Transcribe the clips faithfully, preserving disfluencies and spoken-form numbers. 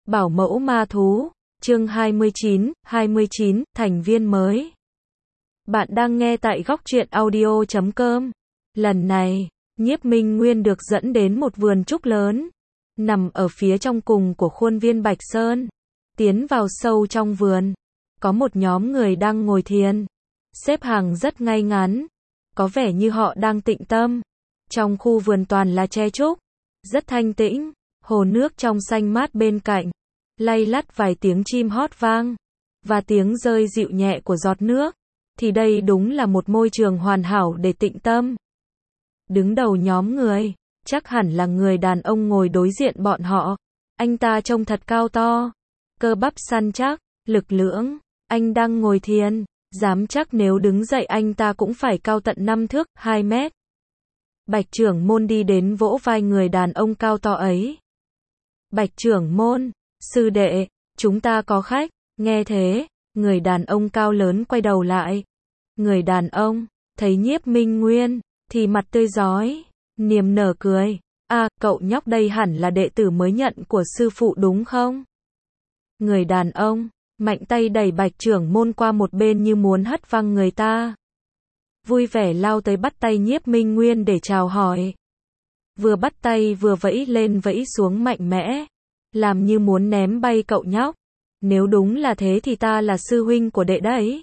Bảo mẫu ma thú, chương hai mươi chín, hai mươi chín, thành viên mới. Bạn đang nghe tại góc truyện audio chấm com. Lần này, Nhiếp Minh Nguyên được dẫn đến một vườn trúc lớn, nằm ở phía trong cùng của khuôn viên Bạch Sơn. Tiến vào sâu trong vườn, có một nhóm người đang ngồi thiền, xếp hàng rất ngay ngắn, có vẻ như họ đang tĩnh tâm. Trong khu vườn toàn là tre trúc, rất thanh tĩnh, hồ nước trong xanh mát bên cạnh, lay lắt vài tiếng chim hót vang, và tiếng rơi dịu nhẹ của giọt nước, thì đây đúng là một môi trường hoàn hảo để tĩnh tâm. Đứng đầu nhóm người, chắc hẳn là người đàn ông ngồi đối diện bọn họ. Anh ta trông thật cao to, cơ bắp săn chắc, lực lưỡng. Anh đang ngồi thiền, dám chắc nếu đứng dậy anh ta cũng phải cao tận năm thước, hai mét. Bạch trưởng môn đi đến vỗ vai người đàn ông cao to ấy. Bạch trưởng môn, sư đệ, chúng ta có khách. Nghe thế, người đàn ông cao lớn quay đầu lại. Người đàn ông, thấy Nhiếp Minh Nguyên, thì mặt tươi rói, niềm nở cười. À, cậu nhóc đây hẳn là đệ tử mới nhận của sư phụ đúng không? Người đàn ông, mạnh tay đẩy Bạch trưởng môn qua một bên như muốn hất văng người ta. Vui vẻ lao tới bắt tay Nhiếp Minh Nguyên để chào hỏi. Vừa bắt tay vừa vẫy lên vẫy xuống mạnh mẽ, làm như muốn ném bay cậu nhóc. Nếu đúng là thế thì ta là sư huynh của đệ đấy.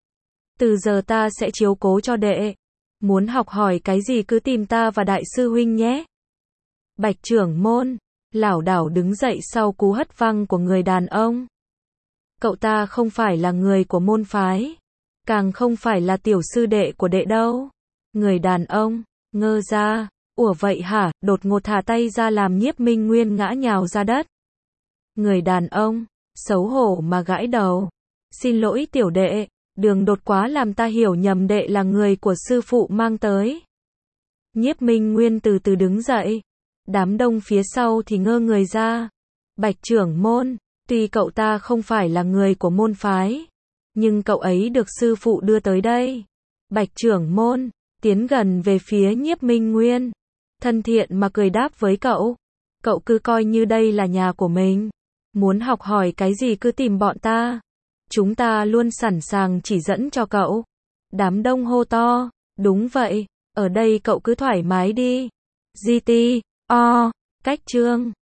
Từ giờ ta sẽ chiếu cố cho đệ. Muốn học hỏi cái gì cứ tìm ta và đại sư huynh nhé. Bạch trưởng môn, lảo đảo đứng dậy sau cú hất văng của người đàn ông. Cậu ta không phải là người của môn phái, càng không phải là tiểu sư đệ của đệ đâu. Người đàn ông, ngơ ra, ủa vậy hả, đột ngột thả tay ra làm Nhiếp Minh Nguyên ngã nhào ra đất. Người đàn ông, xấu hổ mà gãi đầu. Xin lỗi tiểu đệ, đường đột quá làm ta hiểu nhầm đệ là người của sư phụ mang tới. Nhiếp Minh Nguyên từ từ đứng dậy. Đám đông phía sau thì ngơ người ra. Bạch trưởng môn, tuy cậu ta không phải là người của môn phái, nhưng cậu ấy được sư phụ đưa tới đây. Bạch trưởng môn, tiến gần về phía Nhiếp Minh Nguyên, thân thiện mà cười đáp với cậu. Cậu cứ coi như đây là nhà của mình. Muốn học hỏi cái gì cứ tìm bọn ta. Chúng ta luôn sẵn sàng chỉ dẫn cho cậu. Đám đông hô to, đúng vậy, ở đây cậu cứ thoải mái đi. giê tê, o, cách chương.